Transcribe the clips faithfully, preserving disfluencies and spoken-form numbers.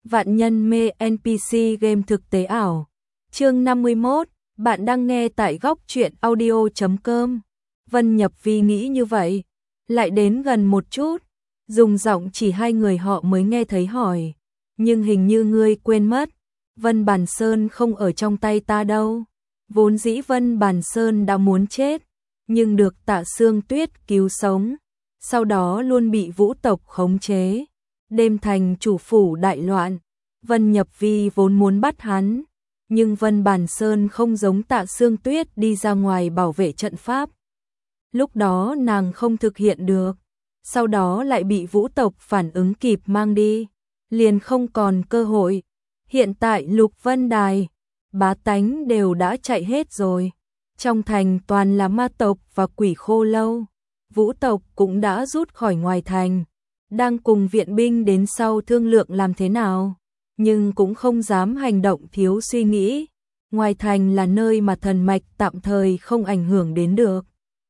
Vạn nhân mê en pê xê game thực tế ảo. Chương năm mươi mốt, bạn đang nghe tại góc truyện audio chấm com. Vân Nhập Vi nghĩ như vậy, lại đến gần một chút, dùng giọng chỉ hai người họ mới nghe thấy hỏi, nhưng hình như ngươi quên mất, Vân Bàn Sơn không ở trong tay ta đâu. Vốn dĩ Vân Bàn Sơn đã muốn chết, nhưng được Tạ Sương Tuyết cứu sống, sau đó luôn bị Vũ tộc khống chế. Đêm thành chủ phủ đại loạn, Vân Nhập Vi vốn muốn bắt hắn, nhưng Vân Bàn Sơn không giống Tạ Sương Tuyết đi ra ngoài bảo vệ trận pháp. Lúc đó nàng không thực hiện được, sau đó lại bị Vũ tộc phản ứng kịp mang đi, liền không còn cơ hội. Hiện tại Lục Vân Đài, bá tánh đều đã chạy hết rồi. Trong thành toàn là ma tộc và quỷ khô lâu. Vũ tộc cũng đã rút khỏi ngoài thành, đang cùng viện binh đến sau thương lượng làm thế nào, nhưng cũng không dám hành động thiếu suy nghĩ. Ngoài thành là nơi mà thần mạch tạm thời không ảnh hưởng đến được.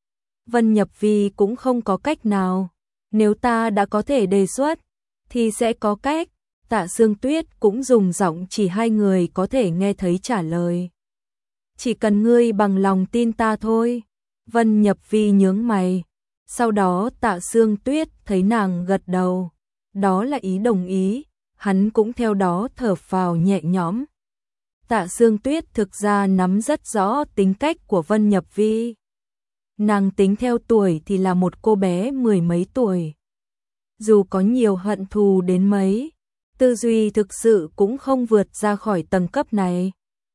Vân Nhập Vi cũng không có cách nào, nếu ta đã có thể đề xuất, thì sẽ có cách. Tạ Sương Tuyết cũng dùng giọng chỉ hai người có thể nghe thấy trả lời. Chỉ cần ngươi bằng lòng tin ta thôi. Vân Nhập Vi nhướng mày. Sau đó Tạ Sương Tuyết thấy nàng gật đầu, đó là ý đồng ý, hắn cũng theo đó thở phào nhẹ nhõm. Tạ Sương Tuyết thực ra nắm rất rõ tính cách của Vân Nhập Vi. Nàng tính theo tuổi thì là một cô bé mười mấy tuổi. Dù có nhiều hận thù đến mấy, tư duy thực sự cũng không vượt ra khỏi tầng cấp này.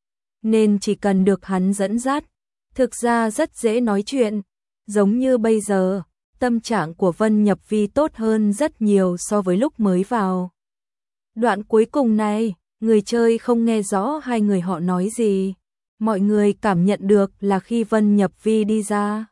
Nên chỉ cần được hắn dẫn dắt, thực ra rất dễ nói chuyện. Giống như bây giờ, tâm trạng của Vân Nhập Vi tốt hơn rất nhiều so với lúc mới vào. Đoạn cuối cùng này, người chơi không nghe rõ hai người họ nói gì. Mọi người cảm nhận được là khi Vân Nhập Vi đi ra,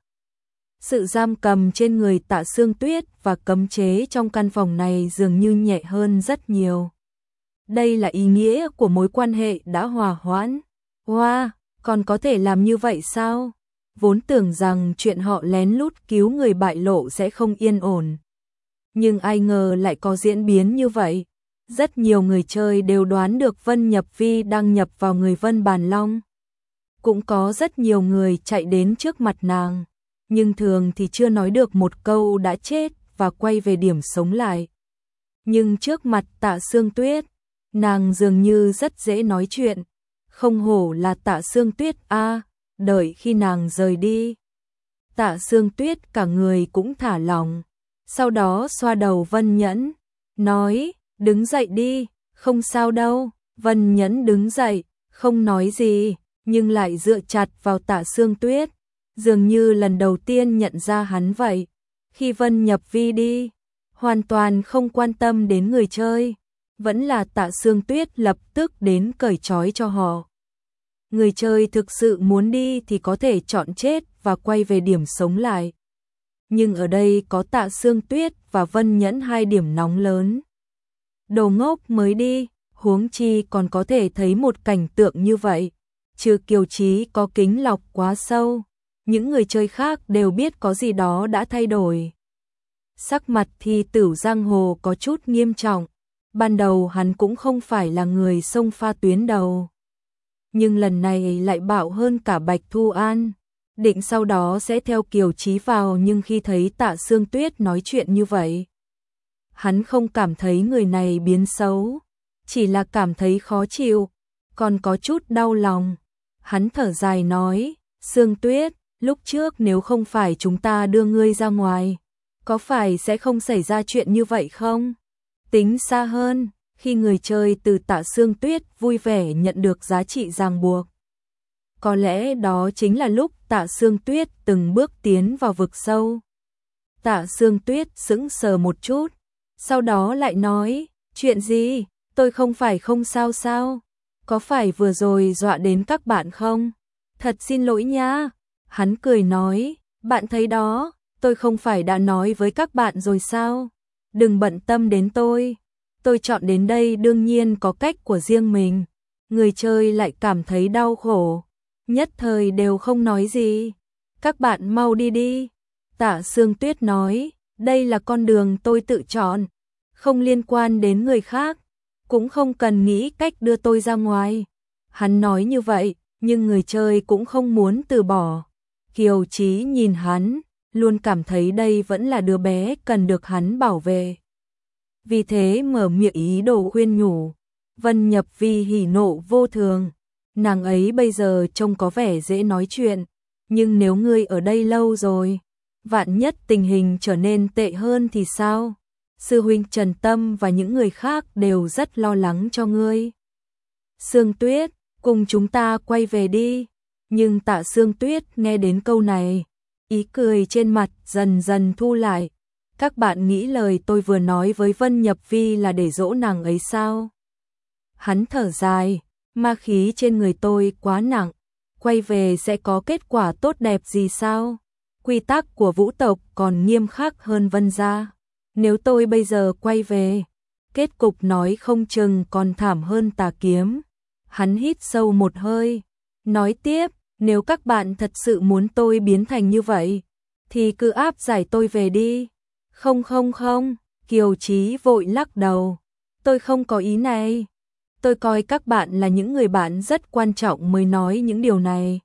sự giam cầm trên người Tạ Sương Tuyết và cấm chế trong căn phòng này dường như nhẹ hơn rất nhiều. Đây là ý nghĩa của mối quan hệ đã hòa hoãn. Wow, còn có thể làm như vậy sao? Vốn tưởng rằng chuyện họ lén lút cứu người bại lộ sẽ không yên ổn. Nhưng ai ngờ lại có diễn biến như vậy. Rất nhiều người chơi đều đoán được Vân Nhập Vi đang nhập vào người Vân Bàn Long. Cũng có rất nhiều người chạy đến trước mặt nàng, nhưng thường thì chưa nói được một câu đã chết và quay về điểm sống lại. Nhưng trước mặt Tạ Sương Tuyết, nàng dường như rất dễ nói chuyện. Không hổ là Tạ Sương Tuyết a. Đợi khi nàng rời đi, Tạ Sương Tuyết cả người cũng thả lỏng, sau đó xoa đầu Vân Nhẫn, nói, đứng dậy đi, không sao đâu. Vân Nhẫn đứng dậy, không nói gì, nhưng lại dựa chặt vào Tạ Sương Tuyết, dường như lần đầu tiên nhận ra hắn vậy. Khi Vân Nhập Vi đi, hoàn toàn không quan tâm đến người chơi, vẫn là Tạ Sương Tuyết lập tức đến cởi trói cho họ. Người chơi thực sự muốn đi thì có thể chọn chết và quay về điểm sống lại. Nhưng ở đây có Tạ Sương Tuyết và Vân Nhẫn hai điểm nóng lớn. Đồ ngốc mới đi, huống chi còn có thể thấy một cảnh tượng như vậy. Trừ Kiều Chí có kính lọc quá sâu, những người chơi khác đều biết có gì đó đã thay đổi. Sắc mặt Thi Tửu giang hồ có chút nghiêm trọng. Ban đầu hắn cũng không phải là người xông pha tuyến đầu, nhưng lần này lại bạo hơn cả Bạch Thu An. Định sau đó sẽ theo Kiều Chí vào, nhưng khi thấy Tạ Sương Tuyết nói chuyện như vậy, hắn không cảm thấy người này biến xấu, chỉ là cảm thấy khó chịu, còn có chút đau lòng. Hắn thở dài nói, Sương Tuyết, lúc trước nếu không phải chúng ta đưa ngươi ra ngoài, có phải sẽ không xảy ra chuyện như vậy không? Tính xa hơn, khi người chơi từ Tạ Sương Tuyết vui vẻ nhận được giá trị ràng buộc. Có lẽ đó chính là lúc Tạ Sương Tuyết từng bước tiến vào vực sâu. Tạ Sương Tuyết sững sờ một chút, sau đó lại nói, chuyện gì, tôi không phải không sao sao, có phải vừa rồi dọa đến các bạn không? Thật xin lỗi nha. Hắn cười nói, bạn thấy đó, tôi không phải đã nói với các bạn rồi sao? Đừng bận tâm đến tôi. Tôi chọn đến đây đương nhiên có cách của riêng mình. Người chơi lại cảm thấy đau khổ, nhất thời đều không nói gì. Các bạn mau đi đi. Tạ Sương Tuyết nói, đây là con đường tôi tự chọn, không liên quan đến người khác. cũng không cần nghĩ cách đưa tôi ra ngoài. Hắn nói như vậy, nhưng người chơi cũng không muốn từ bỏ. Kiều Chí nhìn hắn, luôn cảm thấy đây vẫn là đứa bé cần được hắn bảo vệ. Vì thế mở miệng ý đồ khuyên nhủ. Vân Nhập Vi hỉ nộ vô thường. Nàng ấy bây giờ trông có vẻ dễ nói chuyện, nhưng nếu ngươi ở đây lâu rồi, vạn nhất tình hình trở nên tệ hơn thì sao? Sư huynh Trần Tâm và những người khác đều rất lo lắng cho ngươi. Sương Tuyết, cùng chúng ta quay về đi. Nhưng Tạ Sương Tuyết nghe đến câu này, ý cười trên mặt dần dần thu lại. Các bạn nghĩ lời tôi vừa nói với Vân Nhập Vi là để dỗ nàng ấy sao? Hắn thở dài, ma khí trên người tôi quá nặng, quay về sẽ có kết quả tốt đẹp gì sao? Quy tắc của vũ tộc còn nghiêm khắc hơn Vân gia. Nếu tôi bây giờ quay về, kết cục nói không chừng còn thảm hơn Tà Kiếm. Hắn hít sâu một hơi, nói tiếp, nếu các bạn thật sự muốn tôi biến thành như vậy, thì cứ áp giải tôi về đi. Không không không, Kiều Chí vội lắc đầu, tôi không có ý này. Tôi coi các bạn là những người bạn rất quan trọng mới nói những điều này.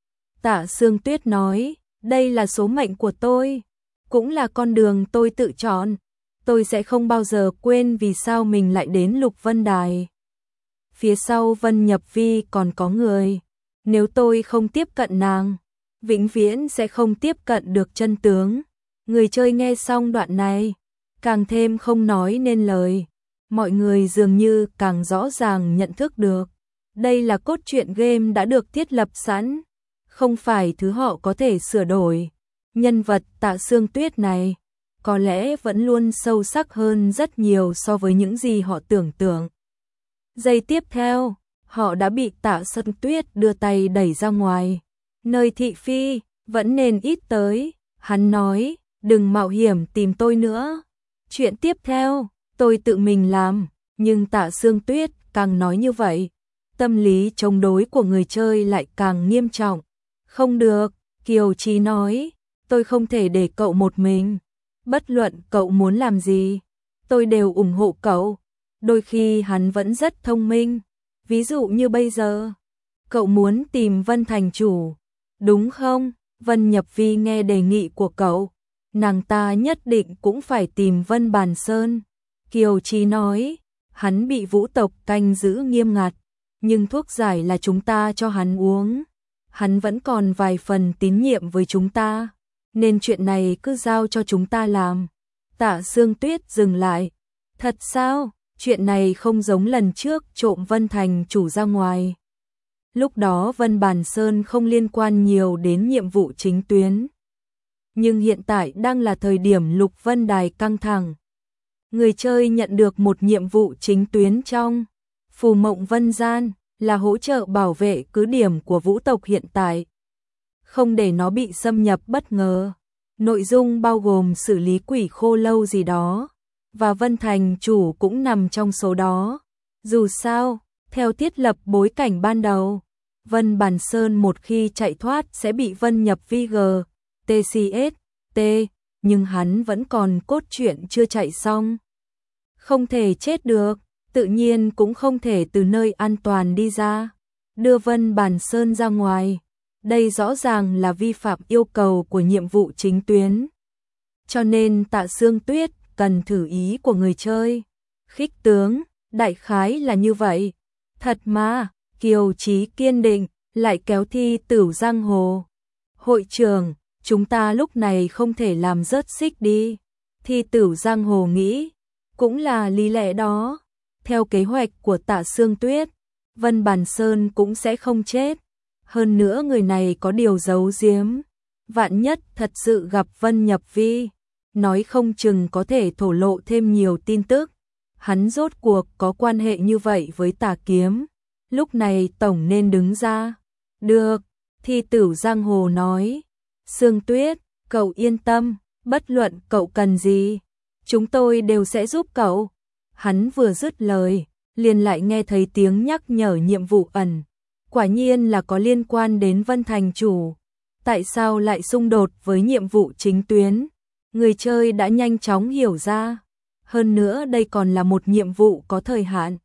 Tạ Sương Tuyết nói, đây là số mệnh của tôi, cũng là con đường tôi tự chọn. Tôi sẽ không bao giờ quên vì sao mình lại đến Lục Vân Đài. Phía sau Vân Nhập Vi còn có người. Nếu tôi không tiếp cận nàng, vĩnh viễn sẽ không tiếp cận được chân tướng. Người chơi nghe xong đoạn này, càng thêm không nói nên lời. Mọi người dường như càng rõ ràng nhận thức được. Đây là cốt truyện game đã được thiết lập sẵn, không phải thứ họ có thể sửa đổi. Nhân vật Tạ Sương Tuyết này có lẽ vẫn luôn sâu sắc hơn rất nhiều so với những gì họ tưởng tượng. Giây tiếp theo, họ đã bị Tạ Sương Tuyết đưa tay đẩy ra ngoài. Nơi thị phi, vẫn nên ít tới. Hắn nói, đừng mạo hiểm tìm tôi nữa. Chuyện tiếp theo, tôi tự mình làm. Nhưng Tạ Sương Tuyết càng nói như vậy, tâm lý chống đối của người chơi lại càng nghiêm trọng. Không được, Kiều Chí nói, tôi không thể để cậu một mình. Bất luận cậu muốn làm gì, tôi đều ủng hộ cậu. Đôi khi hắn vẫn rất thông minh. Ví dụ như bây giờ, cậu muốn tìm Vân thành chủ, đúng không? Vân Nhập Vi nghe đề nghị của cậu, nàng ta nhất định cũng phải tìm Vân Bàn Sơn. Kiều Chí nói, hắn bị vũ tộc canh giữ nghiêm ngặt, nhưng thuốc giải là chúng ta cho hắn uống. Hắn vẫn còn vài phần tín nhiệm với chúng ta, nên chuyện này cứ giao cho chúng ta làm. Tạ Sương Tuyết dừng lại. Thật sao? Chuyện này không giống lần trước trộm Vân thành chủ ra ngoài. Lúc đó Vân Bàn Sơn không liên quan nhiều đến nhiệm vụ chính tuyến. Nhưng hiện tại đang là thời điểm Lục Vân Đài căng thẳng. Người chơi nhận được một nhiệm vụ chính tuyến trong Phù Mộng Vân Gian, là hỗ trợ bảo vệ cứ điểm của vũ tộc hiện tại, không để nó bị xâm nhập bất ngờ. Nội dung bao gồm xử lý quỷ khô lâu gì đó, và Vân thành chủ cũng nằm trong số đó. Dù sao, theo thiết lập bối cảnh ban đầu, Vân Bàn Sơn một khi chạy thoát sẽ bị Vân Nhập Vi G, tê xê ét, T, nhưng hắn vẫn còn cốt truyện chưa chạy xong. Không thể chết được, tự nhiên cũng không thể từ nơi an toàn đi ra, đưa Vân Bàn Sơn ra ngoài. Đây rõ ràng là vi phạm yêu cầu của nhiệm vụ chính tuyến. Cho nên Tạ Sương Tuyết cần thử ý của người chơi. Khích tướng, đại khái là như vậy. Thật mà, Kiều Chí kiên định, lại kéo Thi Tửu giang hồ. Hội trưởng, chúng ta lúc này không thể làm rớt xích đi. Thi Tửu giang hồ nghĩ, cũng là lý lẽ đó. Theo kế hoạch của Tạ Sương Tuyết, Vân Bàn Sơn cũng sẽ không chết. Hơn nữa người này có điều giấu giếm. Vạn nhất thật sự gặp Vân Nhập Vi, nói không chừng có thể thổ lộ thêm nhiều tin tức. Hắn rốt cuộc có quan hệ như vậy với Tà Kiếm. Lúc này tổng nên đứng ra. Được, Thi Tửu giang hồ nói. Sương Tuyết, cậu yên tâm, bất luận cậu cần gì, chúng tôi đều sẽ giúp cậu. Hắn vừa dứt lời, liền lại nghe thấy tiếng nhắc nhở nhiệm vụ ẩn. Quả nhiên là có liên quan đến Vân thành chủ. Tại sao lại xung đột với nhiệm vụ chính tuyến? Người chơi đã nhanh chóng hiểu ra. Hơn nữa đây còn là một nhiệm vụ có thời hạn.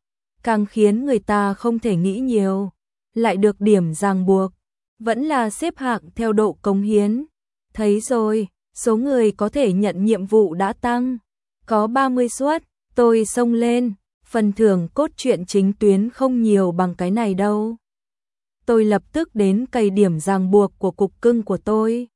càng khiến người ta không thể nghĩ nhiều, lại được điểm ràng buộc, vẫn là xếp hạng theo độ cống hiến. Thấy rồi, số người có thể nhận nhiệm vụ đã tăng, có ba mươi suất, tôi xông lên, phần thưởng cốt truyện chính tuyến không nhiều bằng cái này đâu. Tôi lập tức đến cày điểm ràng buộc của cục cưng của tôi.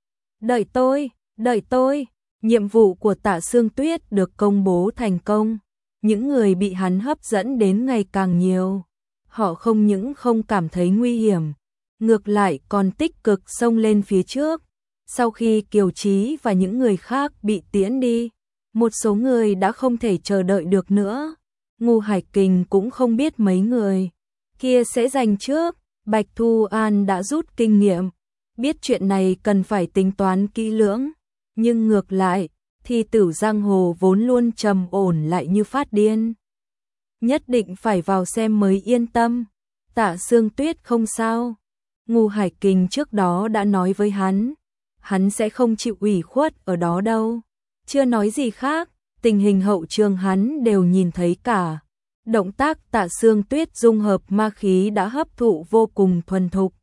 Đợi tôi, đợi tôi, nhiệm vụ của Tạ Sương Tuyết được công bố thành công. Những người bị hắn hấp dẫn đến ngày càng nhiều. Họ không những không cảm thấy nguy hiểm, ngược lại còn tích cực xông lên phía trước. Sau khi Kiều Chí và những người khác bị tiễn đi, một số người đã không thể chờ đợi được nữa. Ngô Hải Kình cũng không biết mấy người kia sẽ giành trước. Bạch Thu An đã rút kinh nghiệm, biết chuyện này cần phải tính toán kỹ lưỡng, nhưng ngược lại, thì Tử giang hồ vốn luôn trầm ổn lại như phát điên. Nhất định phải vào xem mới yên tâm. Tạ Sương Tuyết không sao. Ngô Hải Kình trước đó đã nói với hắn, hắn sẽ không chịu ủy khuất ở đó đâu. Chưa nói gì khác, tình hình hậu trường hắn đều nhìn thấy cả. Động tác Tạ Sương Tuyết dung hợp ma khí đã hấp thụ vô cùng thuần thục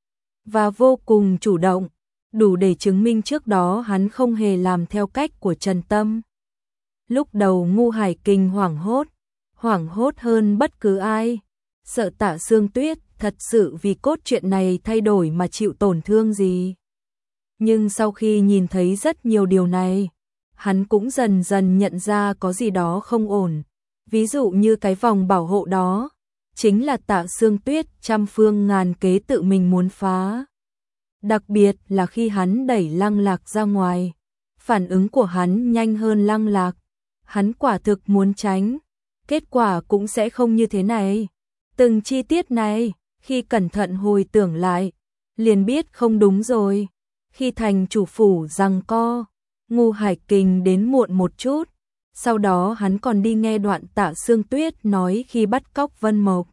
và vô cùng chủ động, đủ để chứng minh trước đó hắn không hề làm theo cách của Trần Tâm. Lúc đầu Ngô Hải Kình hoảng hốt, hoảng hốt hơn bất cứ ai, sợ Tạ Sương Tuyết thật sự vì cốt truyện này thay đổi mà chịu tổn thương gì. Nhưng sau khi nhìn thấy rất nhiều điều này, hắn cũng dần dần nhận ra có gì đó không ổn. Ví dụ như cái vòng bảo hộ đó, chính là Tạ Sương Tuyết trăm phương ngàn kế tự mình muốn phá. Đặc biệt là khi hắn đẩy Lăng Lạc ra ngoài, phản ứng của hắn nhanh hơn Lăng Lạc. Hắn quả thực muốn tránh, kết quả cũng sẽ không như thế này. Từng chi tiết này, khi cẩn thận hồi tưởng lại, liền biết không đúng rồi. Khi thành chủ phủ giằng co, Ngô Hải Kình đến muộn một chút. Sau đó hắn còn đi nghe đoạn Tạ Sương Tuyết nói khi bắt cóc Vân Mộc.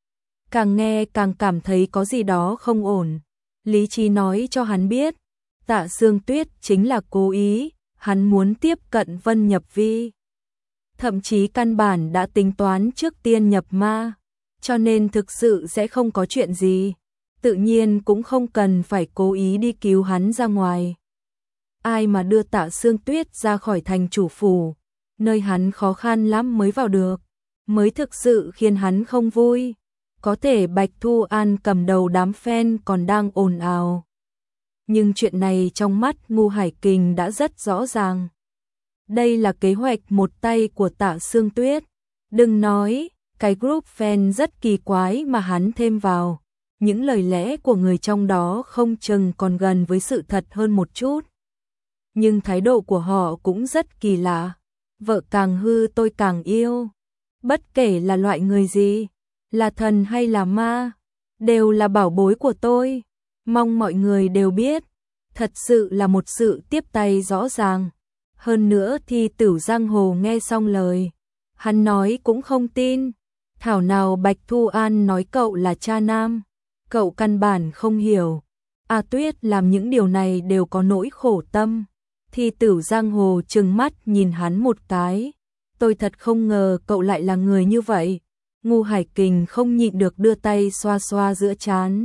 Càng nghe càng cảm thấy có gì đó không ổn. Lý trí nói cho hắn biết, Tạ Sương Tuyết chính là cố ý, hắn muốn tiếp cận Vân Nhập Vi. Thậm chí căn bản đã tính toán trước tiên nhập ma, cho nên thực sự sẽ không có chuyện gì. Tự nhiên cũng không cần phải cố ý đi cứu hắn ra ngoài. Ai mà đưa Tạ Sương Tuyết ra khỏi thành chủ phủ, nơi hắn khó khăn lắm mới vào được, mới thực sự khiến hắn không vui. Có thể Bạch Thu An cầm đầu đám fan còn đang ồn ào. Nhưng chuyện này trong mắt Ngô Hải Kình đã rất rõ ràng. Đây là kế hoạch một tay của Tạ Sương Tuyết. Đừng nói, cái group fan rất kỳ quái mà hắn thêm vào. Những lời lẽ của người trong đó không chừng còn gần với sự thật hơn một chút. Nhưng thái độ của họ cũng rất kỳ lạ. Vợ càng hư tôi càng yêu. Bất kể là loại người gì, là thần hay là ma, đều là bảo bối của tôi. Mong mọi người đều biết, thật sự là một sự tiếp tay rõ ràng. Hơn nữa thì Tử giang hồ nghe xong lời, hắn nói cũng không tin. Thảo nào Bạch Thu An nói cậu là cha nam, cậu căn bản không hiểu. A Tuyết làm những điều này đều có nỗi khổ tâm. Thì Tử giang hồ trừng mắt nhìn hắn một cái. Tôi thật không ngờ cậu lại là người như vậy. Ngô Hải Kình không nhịn được đưa tay xoa xoa giữa trán.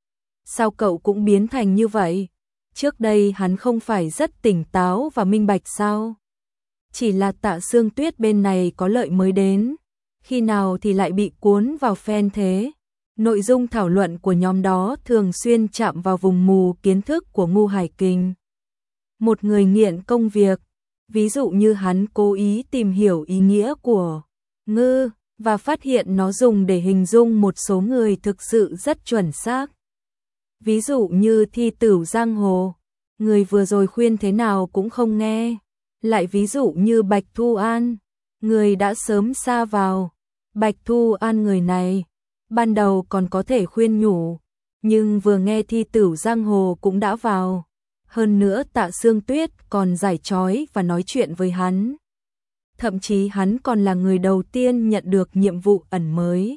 Sao cậu cũng biến thành như vậy? Trước đây hắn không phải rất tỉnh táo và minh bạch sao? Chỉ là Tạ Sương Tuyết bên này có lợi mới đến. Khi nào thì lại bị cuốn vào fan thế? Nội dung thảo luận của nhóm đó thường xuyên chạm vào vùng mù kiến thức của Ngô Hải Kình. Một người nghiện công việc, ví dụ như hắn cố ý tìm hiểu ý nghĩa của ngư và phát hiện nó dùng để hình dung một số người thực sự rất chuẩn xác. Ví dụ như Thi Tử giang hồ, người vừa rồi khuyên thế nào cũng không nghe. Lại ví dụ như Bạch Thu An, người đã sớm sa vào. Bạch Thu An người này, ban đầu còn có thể khuyên nhủ, nhưng vừa nghe Thi Tử giang hồ cũng đã vào. Hơn nữa Tạ Sương Tuyết còn giải trói và nói chuyện với hắn. Thậm chí hắn còn là người đầu tiên nhận được nhiệm vụ ẩn mới.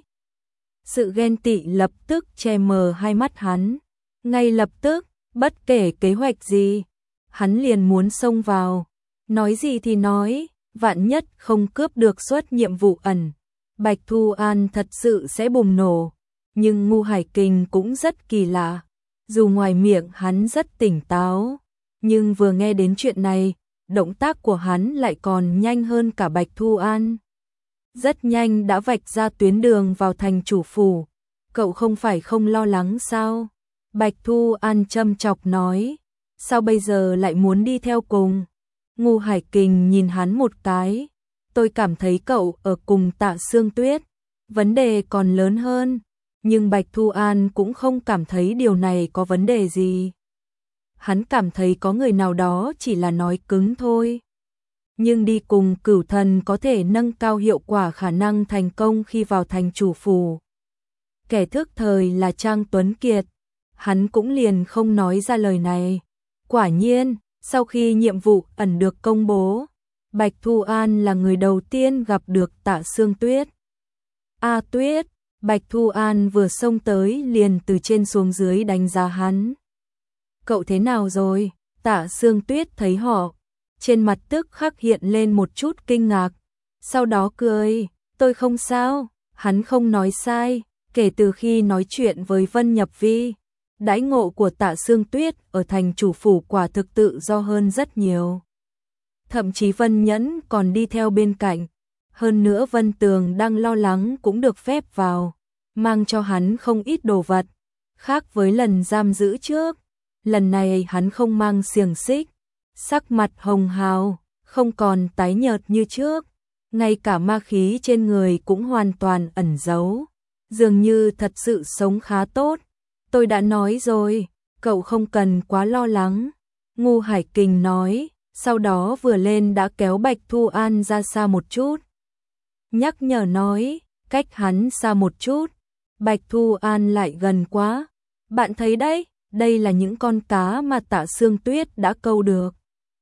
Sự ghen tị lập tức che mờ hai mắt hắn. Ngay lập tức, bất kể kế hoạch gì, hắn liền muốn xông vào. Nói gì thì nói, vạn nhất không cướp được suất nhiệm vụ ẩn. Bạch Thu An thật sự sẽ bùng nổ, nhưng Ngu Hải Kình cũng rất kỳ lạ. Dù ngoài miệng hắn rất tỉnh táo, nhưng vừa nghe đến chuyện này, động tác của hắn lại còn nhanh hơn cả Bạch Thu An. Rất nhanh đã vạch ra tuyến đường vào thành chủ phủ. Cậu không phải không lo lắng sao? Bạch Thu An châm chọc nói. Sao bây giờ lại muốn đi theo cùng? Ngu Hải Kình nhìn hắn một cái. Tôi cảm thấy cậu ở cùng Tạ Sương Tuyết. Vấn đề còn lớn hơn. Nhưng Bạch Thu An cũng không cảm thấy điều này có vấn đề gì. Hắn cảm thấy có người nào đó chỉ là nói cứng thôi. Nhưng đi cùng Cửu Thần có thể nâng cao hiệu quả khả năng thành công khi vào thành chủ phủ. Kẻ thức thời là Trang Tuấn Kiệt. Hắn cũng liền không nói ra lời này. Quả nhiên, sau khi nhiệm vụ ẩn được công bố, Bạch Thu An là người đầu tiên gặp được Tạ Sương Tuyết. A Tuyết, Bạch Thu An vừa xông tới liền từ trên xuống dưới đánh giá hắn. Cậu thế nào rồi? Tạ Sương Tuyết thấy họ, trên mặt tức khắc hiện lên một chút kinh ngạc, sau đó cười, tôi không sao. Hắn không nói sai, kể từ khi nói chuyện với Vân Nhập Vi, đãi ngộ của Tạ Sương Tuyết ở thành chủ phủ quả thực tự do hơn rất nhiều. Thậm chí Vân Nhẫn còn đi theo bên cạnh, hơn nữa Vân Tường đang lo lắng cũng được phép vào, mang cho hắn không ít đồ vật, khác với lần giam giữ trước. Lần này hắn không mang xiềng xích, sắc mặt hồng hào, không còn tái nhợt như trước, ngay cả ma khí trên người cũng hoàn toàn ẩn giấu, dường như thật sự sống khá tốt. Tôi đã nói rồi, cậu không cần quá lo lắng, Ngu Hải Kình nói, sau đó vừa lên đã kéo Bạch Thu An ra xa một chút. Nhắc nhở nói, cách hắn xa một chút, Bạch Thu An lại gần quá. Bạn thấy đấy, đây là những con cá mà Tạ Sương Tuyết đã câu được.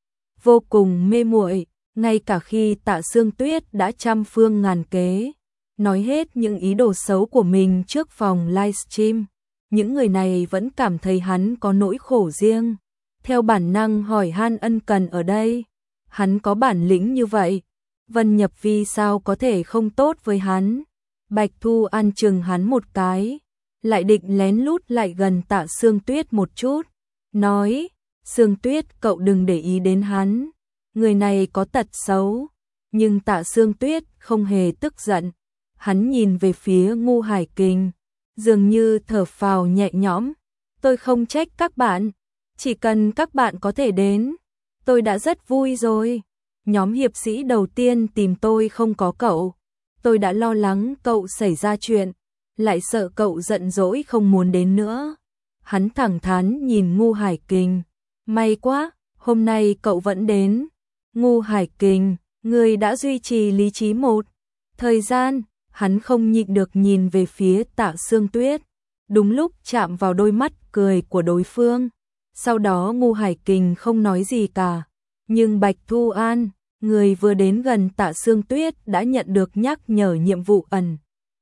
Vô cùng mê muội, ngay cả khi Tạ Sương Tuyết đã trăm phương ngàn kế, nói hết những ý đồ xấu của mình trước phòng livestream, những người này vẫn cảm thấy hắn có nỗi khổ riêng. Theo bản năng hỏi han ân cần ở đây, hắn có bản lĩnh như vậy, Vân Nhập Vi sao có thể không tốt với hắn. Bạch Thu An chừng hắn một cái, lại định lén lút lại gần Tạ Sương Tuyết một chút, nói, Sương Tuyết cậu đừng để ý đến hắn, người này có tật xấu. Nhưng Tạ Sương Tuyết không hề tức giận, hắn nhìn về phía Ngu Hải Kình, dường như thở phào nhẹ nhõm, tôi không trách các bạn, chỉ cần các bạn có thể đến, tôi đã rất vui rồi. Nhóm hiệp sĩ đầu tiên tìm tôi không có cậu, tôi đã lo lắng cậu xảy ra chuyện, lại sợ cậu giận dỗi không muốn đến nữa. Hắn thẳng thắn nhìn Ngu Hải Kình, may quá, hôm nay cậu vẫn đến. Ngu Hải Kình, người đã duy trì lý trí một thời gian, hắn không nhịn được nhìn về phía Tạ Sương Tuyết, đúng lúc chạm vào đôi mắt cười của đối phương. Sau đó Ngu Hải Kình không nói gì cả, nhưng Bạch Thu An, người vừa đến gần Tạ Sương Tuyết đã nhận được nhắc nhở nhiệm vụ ẩn.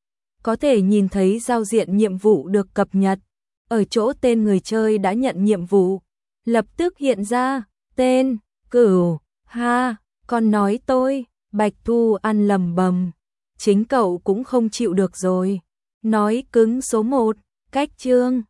Có thể nhìn thấy giao diện nhiệm vụ được cập nhật, ở chỗ tên người chơi đã nhận nhiệm vụ, lập tức hiện ra, tên, Cửu, ha, còn nói tôi, Bạch Thu An lầm bầm, chính cậu cũng không chịu được rồi. Nói cứng số một, cách chương.